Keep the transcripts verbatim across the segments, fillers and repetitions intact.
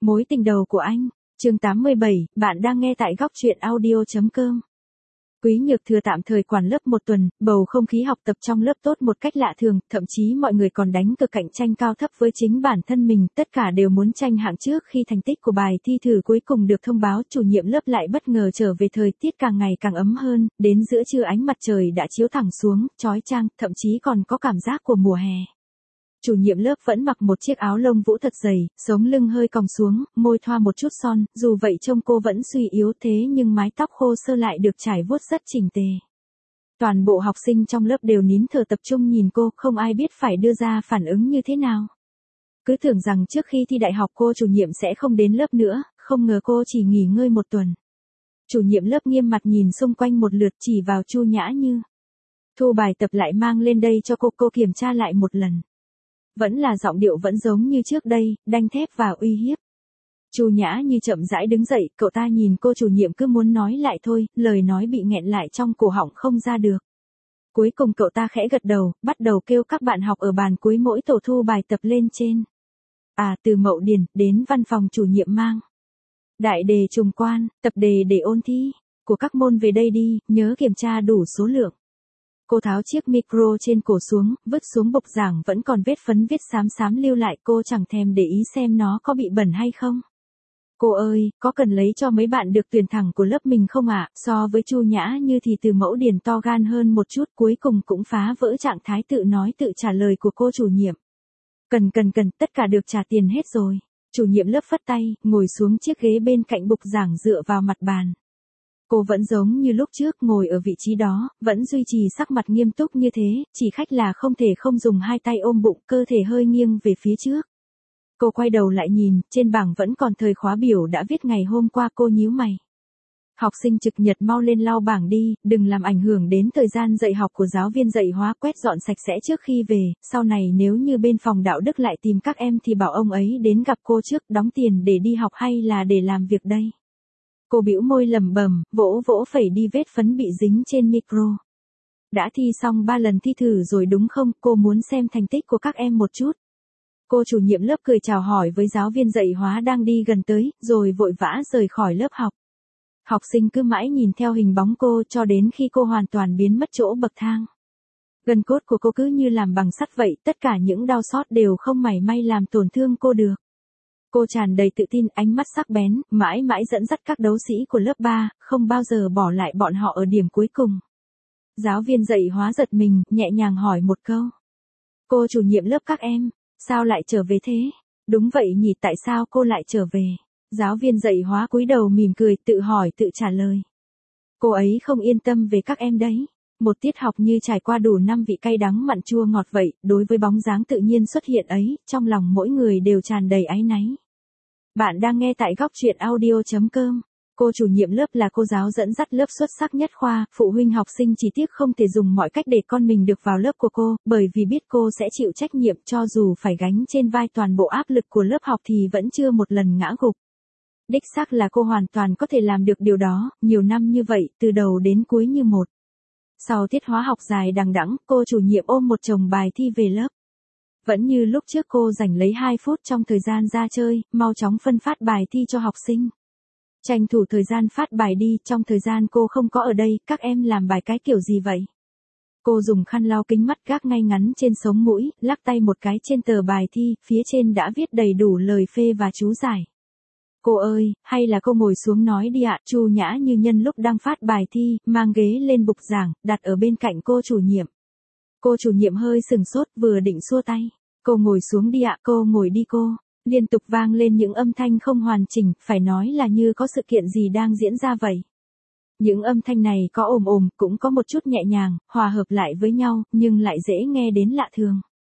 Mối tình đầu của anh, chương tám mươi bảy, bạn đang nghe tại góc truyện audio.com. Quý Nhược Thừa tạm thời quản lớp một tuần, bầu không khí học tập trong lớp tốt một cách lạ thường, thậm chí mọi người còn đánh cược cạnh tranh cao thấp với chính bản thân mình, tất cả đều muốn tranh hạng trước. Khi thành tích của bài thi thử cuối cùng được thông báo, chủ nhiệm lớp lại bất ngờ trở về. Thời tiết càng ngày càng ấm hơn, đến giữa trưa ánh mặt trời đã chiếu thẳng xuống, chói chang, thậm chí còn có cảm giác của mùa hè. Chủ nhiệm lớp vẫn mặc một chiếc áo lông vũ thật dày, sống lưng hơi còng xuống, môi thoa một chút son, dù vậy trông cô vẫn suy yếu thế nhưng mái tóc khô sơ lại được trải vuốt rất chỉnh tề. Toàn bộ học sinh trong lớp đều nín thở tập trung nhìn cô, không ai biết phải đưa ra phản ứng như thế nào. Cứ tưởng rằng trước khi thi đại học cô chủ nhiệm sẽ không đến lớp nữa, không ngờ cô chỉ nghỉ ngơi một tuần. Chủ nhiệm lớp nghiêm mặt nhìn xung quanh một lượt chỉ vào Chu Nhã Như. Thu bài tập lại mang lên đây cho cô, cô kiểm tra lại một lần. Vẫn là giọng điệu vẫn giống như trước đây, đanh thép và uy hiếp. Chu Nhã Như chậm rãi đứng dậy, cậu ta nhìn cô chủ nhiệm cứ muốn nói lại thôi, lời nói bị nghẹn lại trong cổ họng không ra được. Cuối cùng cậu ta khẽ gật đầu, bắt đầu kêu các bạn học ở bàn cuối mỗi tổ thu bài tập lên trên. À, từ Mậu Điền, đến văn phòng chủ nhiệm mang. Đại đề trùng quan, tập đề để ôn thi, của các môn về đây đi, nhớ kiểm tra đủ số lượng. Cô tháo chiếc micro trên cổ xuống, vứt xuống bục giảng vẫn còn vết phấn viết xám xám lưu lại, cô chẳng thèm để ý xem nó có bị bẩn hay không. Cô ơi, có cần lấy cho mấy bạn được tuyển thẳng của lớp mình không ạ? À? So với Chu Nhã Như thì Từ Mẫu Điền to gan hơn một chút, cuối cùng cũng phá vỡ trạng thái tự nói tự trả lời của cô chủ nhiệm. Cần cần cần, tất cả được trả tiền hết rồi. Chủ nhiệm lớp phất tay, ngồi xuống chiếc ghế bên cạnh bục giảng dựa vào mặt bàn. Cô vẫn giống như lúc trước ngồi ở vị trí đó, vẫn duy trì sắc mặt nghiêm túc như thế, chỉ khách là không thể không dùng hai tay ôm bụng, cơ thể hơi nghiêng về phía trước. Cô quay đầu lại nhìn, trên bảng vẫn còn thời khóa biểu đã viết ngày hôm qua, cô nhíu mày. Học sinh trực nhật mau lên lau bảng đi, đừng làm ảnh hưởng đến thời gian dạy học của giáo viên dạy hóa, quét dọn sạch sẽ trước khi về, sau này nếu như bên phòng đạo đức lại tìm các em thì bảo ông ấy đến gặp cô trước, đóng tiền để đi học hay là để làm việc đây. Cô bĩu môi lẩm bẩm, vỗ vỗ phẩy đi vết phấn bị dính trên micro. Đã thi xong ba lần thi thử rồi đúng không, cô muốn xem thành tích của các em một chút. Cô chủ nhiệm lớp cười chào hỏi với giáo viên dạy hóa đang đi gần tới, rồi vội vã rời khỏi lớp học. Học sinh cứ mãi nhìn theo hình bóng cô cho đến khi cô hoàn toàn biến mất chỗ bậc thang. Gân cốt của cô cứ như làm bằng sắt vậy, tất cả những đau xót đều không mảy may làm tổn thương cô được. Cô tràn đầy tự tin, ánh mắt sắc bén, mãi mãi dẫn dắt các đấu sĩ của lớp ba, không bao giờ bỏ lại bọn họ ở điểm cuối cùng. Giáo viên dạy hóa giật mình, nhẹ nhàng hỏi một câu. Cô chủ nhiệm lớp các em, sao lại trở về thế? Đúng vậy nhỉ, tại sao cô lại trở về? Giáo viên dạy hóa cúi đầu mỉm cười, tự hỏi tự trả lời. Cô ấy không yên tâm về các em đấy. Một tiết học như trải qua đủ năm vị cay đắng mặn chua ngọt vậy, đối với bóng dáng tự nhiên xuất hiện ấy, trong lòng mỗi người đều tràn đầy áy náy. Bạn đang nghe tại góc truyện audio.com. Cô chủ nhiệm lớp là cô giáo dẫn dắt lớp xuất sắc nhất khoa, phụ huynh học sinh chỉ tiếc không thể dùng mọi cách để con mình được vào lớp của cô, bởi vì biết cô sẽ chịu trách nhiệm cho dù phải gánh trên vai toàn bộ áp lực của lớp học thì vẫn chưa một lần ngã gục. Đích xác là cô hoàn toàn có thể làm được điều đó, nhiều năm như vậy, từ đầu đến cuối như một. Sau tiết hóa học dài đằng đẵng, cô chủ nhiệm ôm một chồng bài thi về lớp. Vẫn như lúc trước cô dành lấy hai phút trong thời gian ra chơi, mau chóng phân phát bài thi cho học sinh. Tranh thủ thời gian phát bài đi, trong thời gian cô không có ở đây, các em làm bài cái kiểu gì vậy? Cô dùng khăn lau kính mắt gác ngay ngắn trên sống mũi, lắc tay một cái trên tờ bài thi, phía trên đã viết đầy đủ lời phê và chú giải. Cô ơi, hay là cô ngồi xuống nói đi ạ. Chu Nhã Như nhân lúc đang phát bài thi, mang ghế lên bục giảng, đặt ở bên cạnh cô chủ nhiệm. Cô chủ nhiệm hơi sừng sốt, vừa định xua tay. Cô ngồi xuống đi ạ, cô ngồi đi cô. Liên tục vang lên những âm thanh không hoàn chỉnh, phải nói là như có sự kiện gì đang diễn ra vậy. Những âm thanh này có ồm ồm, cũng có một chút nhẹ nhàng, hòa hợp lại với nhau, nhưng lại dễ nghe đến lạ thường.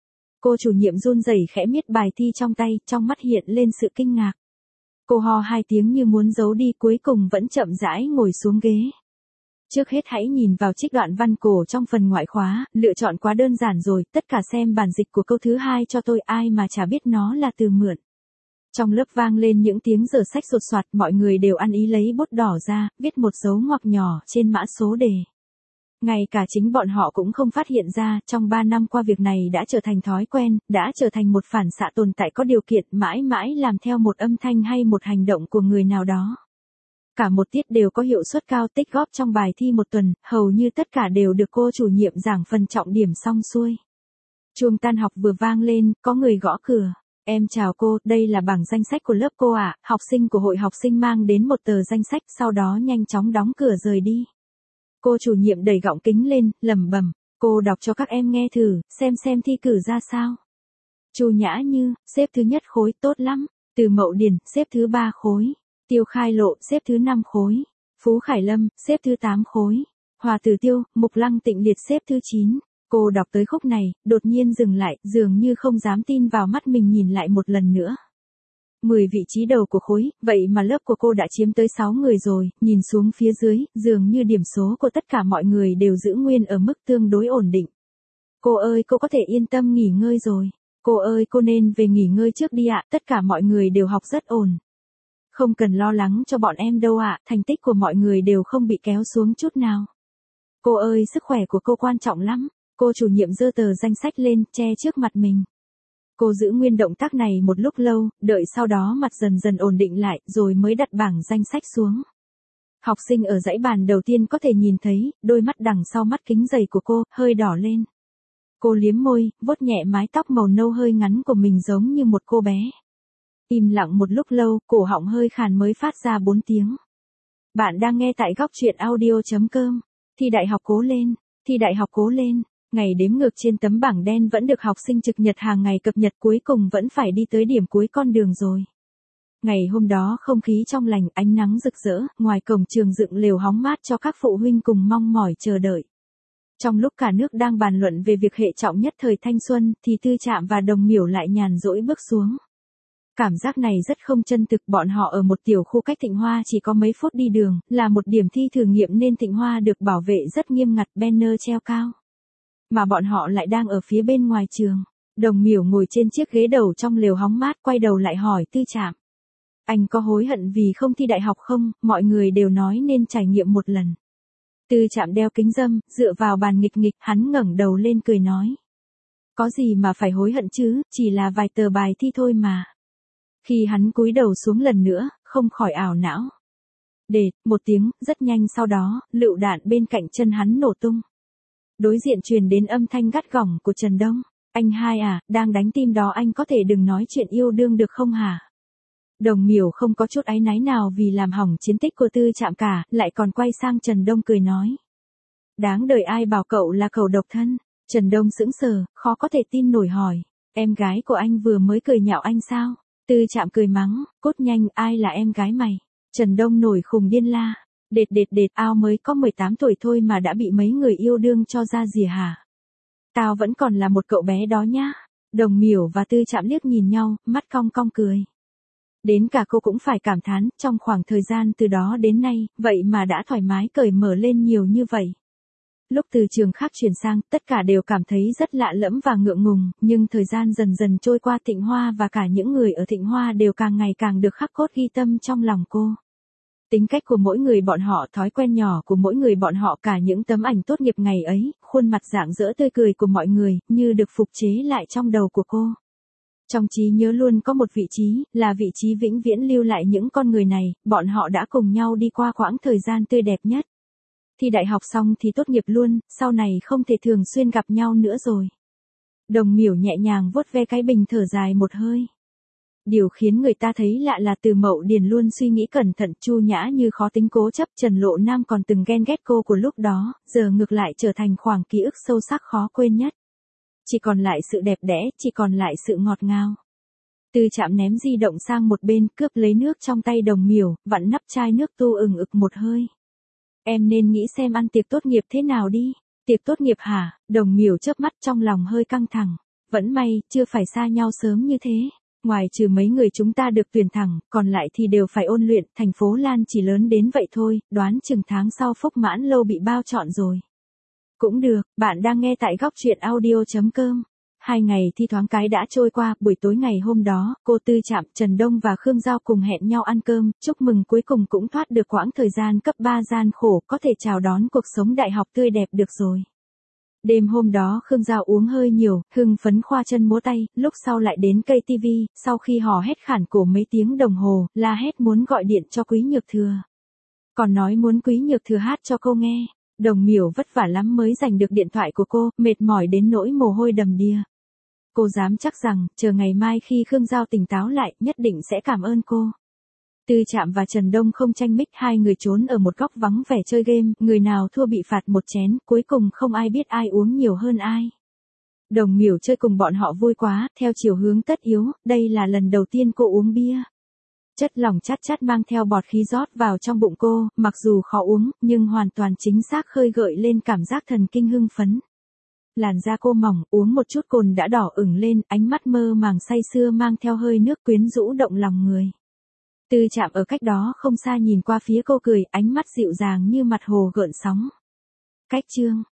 Cô chủ nhiệm run rẩy khẽ miết bài thi trong tay, trong mắt hiện lên sự kinh ngạc. Cô ho hai tiếng như muốn giấu đi, cuối cùng vẫn chậm rãi ngồi xuống ghế. Trước hết hãy nhìn vào trích đoạn văn cổ trong phần ngoại khóa, lựa chọn quá đơn giản rồi, tất cả xem bản dịch của câu thứ hai cho tôi, ai mà chả biết nó là từ mượn. Trong lớp vang lên những tiếng giở sách sột soạt, mọi người đều ăn ý lấy bút đỏ ra, viết một dấu ngoặc nhỏ trên mã số đề. Ngay cả chính bọn họ cũng không phát hiện ra, trong ba năm qua việc này đã trở thành thói quen, đã trở thành một phản xạ tồn tại có điều kiện mãi mãi làm theo một âm thanh hay một hành động của người nào đó. Cả một tiết đều có hiệu suất cao, tích góp trong bài thi một tuần, hầu như tất cả đều được cô chủ nhiệm giảng phần trọng điểm xong xuôi. Chuông tan học vừa vang lên, có người gõ cửa. Em chào cô, đây là bảng danh sách của lớp cô ạ. Học sinh của hội học sinh mang đến một tờ danh sách, sau đó nhanh chóng đóng cửa rời đi. Cô chủ nhiệm đẩy gọng kính lên, lẩm bẩm, cô đọc cho các em nghe thử, xem xem thi cử ra sao. Chu Nhã Như, xếp thứ nhất khối, tốt lắm. Từ Mậu Điền, xếp thứ ba khối. Tiêu Khai Lộ, xếp thứ năm khối. Phú Khải Lâm, xếp thứ tám khối. Hòa Tử Tiêu, Mục Lăng Tịnh Liệt xếp thứ chín. Cô đọc tới khúc này, đột nhiên dừng lại, dường như không dám tin vào mắt mình, nhìn lại một lần nữa. mười vị trí đầu của khối, vậy mà lớp của cô đã chiếm tới sáu người rồi, nhìn xuống phía dưới, dường như điểm số của tất cả mọi người đều giữ nguyên ở mức tương đối ổn định. Cô ơi, cô có thể yên tâm nghỉ ngơi rồi. Cô ơi, cô nên về nghỉ ngơi trước đi ạ, tất cả mọi người đều học rất ổn. Không cần lo lắng cho bọn em đâu ạ, thành tích của mọi người đều không bị kéo xuống chút nào. Cô ơi, sức khỏe của cô quan trọng lắm. Cô chủ nhiệm giơ tờ danh sách lên, che trước mặt mình. Cô giữ nguyên động tác này một lúc lâu, đợi sau đó mặt dần dần ổn định lại, rồi mới đặt bảng danh sách xuống. Học sinh ở dãy bàn đầu tiên có thể nhìn thấy, đôi mắt đằng sau mắt kính dày của cô, hơi đỏ lên. Cô liếm môi, vuốt nhẹ mái tóc màu nâu hơi ngắn của mình giống như một cô bé. Im lặng một lúc lâu, cổ họng hơi khàn mới phát ra bốn tiếng. Bạn đang nghe tại góc truyện audio chấm com. Thi đại học cố lên, thi đại học cố lên. Ngày đếm ngược trên tấm bảng đen vẫn được học sinh trực nhật hàng ngày cập nhật, cuối cùng vẫn phải đi tới điểm cuối con đường rồi. Ngày hôm đó không khí trong lành, ánh nắng rực rỡ, ngoài cổng trường dựng lều hóng mát cho các phụ huynh cùng mong mỏi chờ đợi. Trong lúc cả nước đang bàn luận về việc hệ trọng nhất thời thanh xuân, thì Tư Trạm và Đồng Miểu lại nhàn rỗi bước xuống. Cảm giác này rất không chân thực, bọn họ ở một tiểu khu cách Thịnh Hoa chỉ có mấy phút đi đường, là một điểm thi thử nghiệm nên Thịnh Hoa được bảo vệ rất nghiêm ngặt, banner treo cao. Mà bọn họ lại đang ở phía bên ngoài trường. Đồng Miểu ngồi trên chiếc ghế đầu trong lều hóng mát, quay đầu lại hỏi Tư Trạm. Anh có hối hận vì không thi đại học không? Mọi người đều nói nên trải nghiệm một lần. Tư Trạm đeo kính râm, dựa vào bàn nghịch nghịch, hắn ngẩng đầu lên cười nói. Có gì mà phải hối hận chứ, chỉ là vài tờ bài thi thôi mà. Khi hắn cúi đầu xuống lần nữa, không khỏi ảo não. Đệt, một tiếng, rất nhanh sau đó, lựu đạn bên cạnh chân hắn nổ tung. Đối diện truyền đến âm thanh gắt gỏng của Trần Đông. Anh hai à, đang đánh tim đó, anh có thể đừng nói chuyện yêu đương được không hả? Đồng Miểu không có chút áy náy nào vì làm hỏng chiến tích của Tư Trạm cả, lại còn quay sang Trần Đông cười nói. Đáng đời ai bảo cậu là cậu độc thân. Trần Đông sững sờ, khó có thể tin nổi hỏi. Em gái của anh vừa mới cười nhạo anh sao? Tư Trạm cười mắng, cốt nhanh, ai là em gái mày? Trần Đông nổi khùng điên la. Đệt đệt đệt, ao mới có mười tám tuổi thôi mà đã bị mấy người yêu đương cho ra rìa hả? Tao vẫn còn là một cậu bé đó nhá. Đồng Miểu và Tư Trạm liếc nhìn nhau, mắt cong cong cười. Đến cả cô cũng phải cảm thán, trong khoảng thời gian từ đó đến nay, vậy mà đã thoải mái cởi mở lên nhiều như vậy. Lúc từ trường khác chuyển sang, tất cả đều cảm thấy rất lạ lẫm và ngượng ngùng, nhưng thời gian dần dần trôi qua, Thịnh Hoa và cả những người ở Thịnh Hoa đều càng ngày càng được khắc cốt ghi tâm trong lòng cô. Tính cách của mỗi người bọn họ, thói quen nhỏ của mỗi người bọn họ, cả những tấm ảnh tốt nghiệp ngày ấy, khuôn mặt rạng rỡ tươi cười của mọi người, như được phục chế lại trong đầu của cô. Trong trí nhớ luôn có một vị trí, là vị trí vĩnh viễn lưu lại những con người này, bọn họ đã cùng nhau đi qua quãng thời gian tươi đẹp nhất. Thi đại học xong thì tốt nghiệp luôn, sau này không thể thường xuyên gặp nhau nữa rồi. Đồng Miểu nhẹ nhàng vuốt ve cái bình, thở dài một hơi. Điều khiến người ta thấy lạ là Từ Mậu Điền luôn suy nghĩ cẩn thận, Chu Nhã Như khó tính cố chấp, Trần Lộ Nam còn từng ghen ghét cô của lúc đó, giờ ngược lại trở thành khoảng ký ức sâu sắc khó quên nhất. Chỉ còn lại sự đẹp đẽ, chỉ còn lại sự ngọt ngào. Tư Trạm ném di động sang một bên, cướp lấy nước trong tay Đồng Miểu, vặn nắp chai nước tu ừng ực một hơi. Em nên nghĩ xem ăn tiệc tốt nghiệp thế nào đi. Tiệc tốt nghiệp hả? Đồng Miểu chớp mắt, trong lòng hơi căng thẳng. Vẫn may, chưa phải xa nhau sớm như thế. Ngoài trừ mấy người chúng ta được tuyển thẳng, còn lại thì đều phải ôn luyện, thành phố Lan chỉ lớn đến vậy thôi, đoán chừng tháng sau Phúc Mãn Lâu bị bao chọn rồi. Cũng được, bạn đang nghe tại góc truyện audio chấm com. hai ngày thi thoáng cái đã trôi qua, buổi tối ngày hôm đó, cô Tư Trạm, Trần Đông và Khương Giao cùng hẹn nhau ăn cơm, chúc mừng cuối cùng cũng thoát được quãng thời gian cấp ba gian khổ, có thể chào đón cuộc sống đại học tươi đẹp được rồi. Đêm hôm đó Khương Giao uống hơi nhiều, hưng phấn khoa chân múa tay, lúc sau lại đến cây tivi, sau khi hò hét khản cổ mấy tiếng đồng hồ, la hét muốn gọi điện cho Quý Nhược Thừa. Còn nói muốn Quý Nhược Thừa hát cho cô nghe. Đồng Miểu vất vả lắm mới giành được điện thoại của cô, mệt mỏi đến nỗi mồ hôi đầm đìa. Cô dám chắc rằng, chờ ngày mai khi Khương Giao tỉnh táo lại, nhất định sẽ cảm ơn cô. Tư Trạm và Trần Đông không tranh mic, hai người trốn ở một góc vắng vẻ chơi game, người nào thua bị phạt một chén, cuối cùng không ai biết ai uống nhiều hơn ai. Đồng Miểu chơi cùng bọn họ vui quá, theo chiều hướng tất yếu, đây là lần đầu tiên cô uống bia. Chất lỏng chát chát mang theo bọt khí rót vào trong bụng cô, mặc dù khó uống, nhưng hoàn toàn chính xác khơi gợi lên cảm giác thần kinh hưng phấn. Làn da cô mỏng, uống một chút cồn đã đỏ ửng lên, ánh mắt mơ màng say sưa mang theo hơi nước quyến rũ động lòng người. Tư Trạm ở cách đó không xa nhìn qua phía cô cười, ánh mắt dịu dàng như mặt hồ gợn sóng. Cách chương